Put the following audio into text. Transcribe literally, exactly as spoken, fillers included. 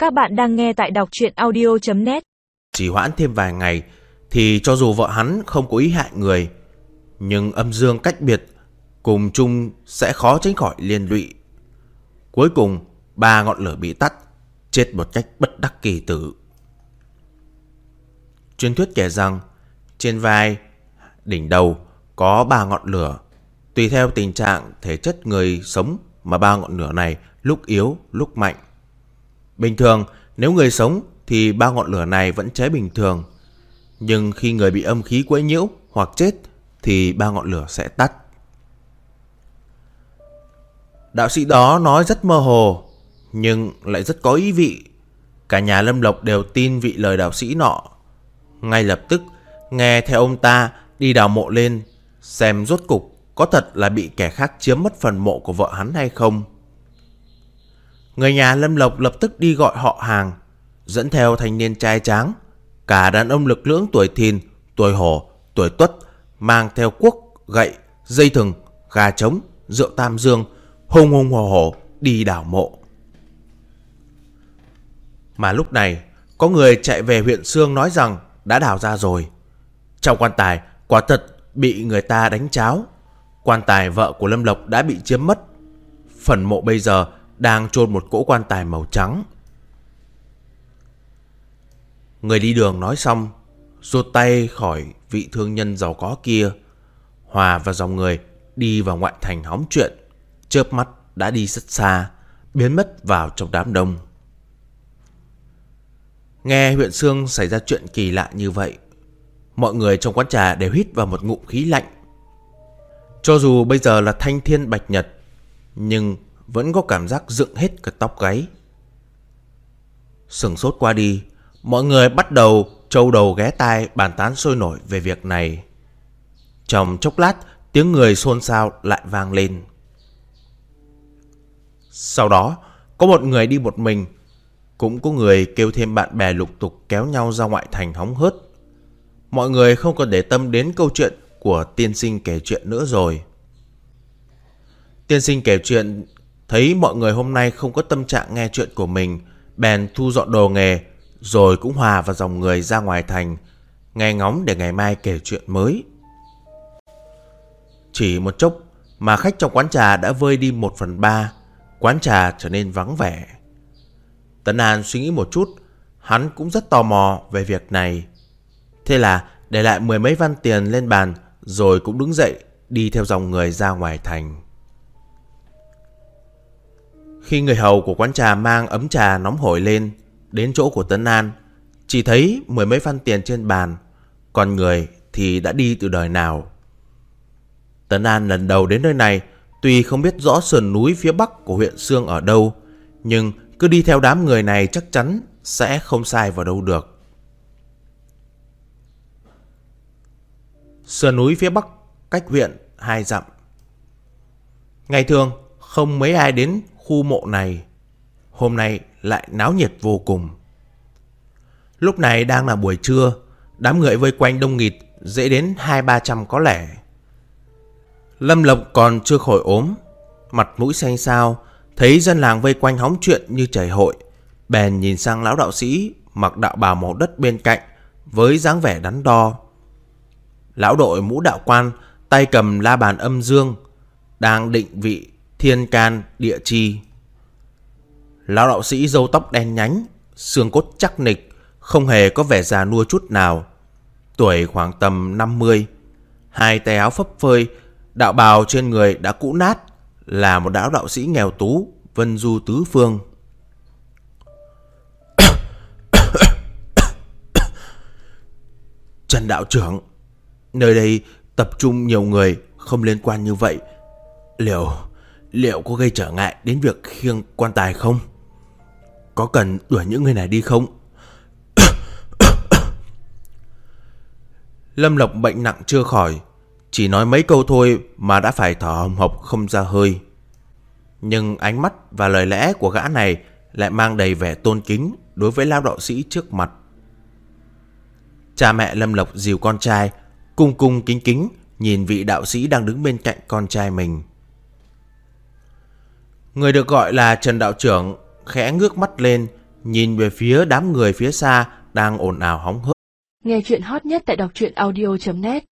Các bạn đang nghe tại đọc truyện audio chấm net. Chỉ hoãn thêm vài ngày thì cho dù vợ hắn không có ý hại người, nhưng âm dương cách biệt, cùng chung sẽ khó tránh khỏi liên lụy. Cuối cùng ba ngọn lửa bị tắt, chết một cách bất đắc kỳ tử. Truyền thuyết kể rằng trên vai, đỉnh đầu có ba ngọn lửa. Tùy theo tình trạng thể chất người sống mà ba ngọn lửa này lúc yếu lúc mạnh. Bình thường nếu người sống thì ba ngọn lửa này vẫn cháy bình thường, nhưng khi người bị âm khí quấy nhiễu hoặc chết thì ba ngọn lửa sẽ tắt. Đạo sĩ đó nói rất mơ hồ, nhưng lại rất có ý vị. Cả nhà Lâm Lộc đều tin vị lời đạo sĩ nọ. Ngay lập tức nghe theo ông ta đi đào mộ lên, xem rốt cục có thật là bị kẻ khác chiếm mất phần mộ của vợ hắn hay không. Người nhà Lâm Lộc lập tức đi gọi họ hàng, dẫn theo thanh niên trai tráng, cả đàn ông lực lưỡng tuổi thìn, tuổi hổ, tuổi tuất, mang theo cuốc, gậy, dây thừng, gà trống, rượu tam dương, hùng hùng hổ hổ đi đào mộ. Mà lúc này có người chạy về huyện Xương nói rằng đã đào ra rồi. Trong quan tài quả thật bị người ta đánh tráo. Quan tài vợ của Lâm Lộc đã bị chiếm mất. Phần mộ bây giờ đang chôn một cỗ quan tài màu trắng. Người đi đường nói xong, rút tay khỏi vị thương nhân giàu có kia, hòa vào dòng người đi vào ngoại thành hóng chuyện. Chớp mắt đã đi rất xa, biến mất vào trong đám đông. Nghe huyện Xương xảy ra chuyện kỳ lạ như vậy, mọi người trong quán trà đều hít vào một ngụm khí lạnh. Cho dù bây giờ là thanh thiên bạch nhật, nhưng vẫn có cảm giác dựng hết cả tóc gáy. Sửng sốt qua đi, mọi người bắt đầu trâu đầu ghé tai bàn tán sôi nổi về việc này. Trong chốc lát, tiếng người xôn xao lại vang lên. Sau đó, có một người đi một mình, cũng có người kêu thêm bạn bè lục tục kéo nhau ra ngoại thành hóng hớt. Mọi người không còn để tâm đến câu chuyện của tiên sinh kể chuyện nữa rồi. Tiên sinh kể chuyện thấy mọi người hôm nay không có tâm trạng nghe chuyện của mình, bèn thu dọn đồ nghề, rồi cũng hòa vào dòng người ra ngoài thành, nghe ngóng để ngày mai kể chuyện mới. Chỉ một chốc mà khách trong quán trà đã vơi đi một phần ba, quán trà trở nên vắng vẻ. Tấn An suy nghĩ một chút, hắn cũng rất tò mò về việc này. Thế là để lại mười mấy văn tiền lên bàn, rồi cũng đứng dậy đi theo dòng người ra ngoài thành. Khi người hầu của quán trà mang ấm trà nóng hổi lên đến chỗ của Tấn An, chỉ thấy mười mấy văn tiền trên bàn, còn người thì đã đi từ đời nào. Tấn An lần đầu đến nơi này, tuy không biết rõ sườn núi phía bắc của huyện Xương ở đâu, nhưng cứ đi theo đám người này chắc chắn sẽ không sai vào đâu được. Sườn núi phía bắc cách huyện hai dặm. Ngày thường không mấy ai đến khu mộ này, hôm nay lại náo nhiệt vô cùng. Lúc này đang là buổi trưa, đám người vây quanh đông nghịt, dễ đến hai ba trăm có lẽ. Lâm Lộc còn chưa khỏi ốm, mặt mũi xanh xao, thấy dân làng vây quanh hóng chuyện như chảy hội, bèn nhìn sang lão đạo sĩ mặc đạo bào màu đất bên cạnh với dáng vẻ đắn đo. Lão đội mũ đạo quan, tay cầm la bàn âm dương, đang định vị thiên can địa chi. Lão đạo sĩ râu tóc đen nhánh, xương cốt chắc nịch, không hề có vẻ già nua chút nào. Tuổi khoảng tầm năm mươi, hai tay áo phấp phơi, đạo bào trên người đã cũ nát, là một lão đạo sĩ nghèo tú, vân du tứ phương. Trần đạo trưởng, nơi đây tập trung nhiều người không liên quan như vậy, Liệu Liệu có gây trở ngại đến việc khiêng quan tài không? Có cần đuổi những người này đi không? Lâm Lộc bệnh nặng chưa khỏi, chỉ nói mấy câu thôi mà đã phải thở hồng hộc không ra hơi. Nhưng ánh mắt và lời lẽ của gã này lại mang đầy vẻ tôn kính đối với lão đạo sĩ trước mặt. Cha mẹ Lâm Lộc dìu con trai, cung cung kính kính nhìn vị đạo sĩ đang đứng bên cạnh con trai mình. Người được gọi là Trần đạo trưởng khẽ ngước mắt lên, nhìn về phía đám người phía xa đang ồn ào hóng hớt. Nghe chuyện hot nhất tại đọc truyện audio chấm net.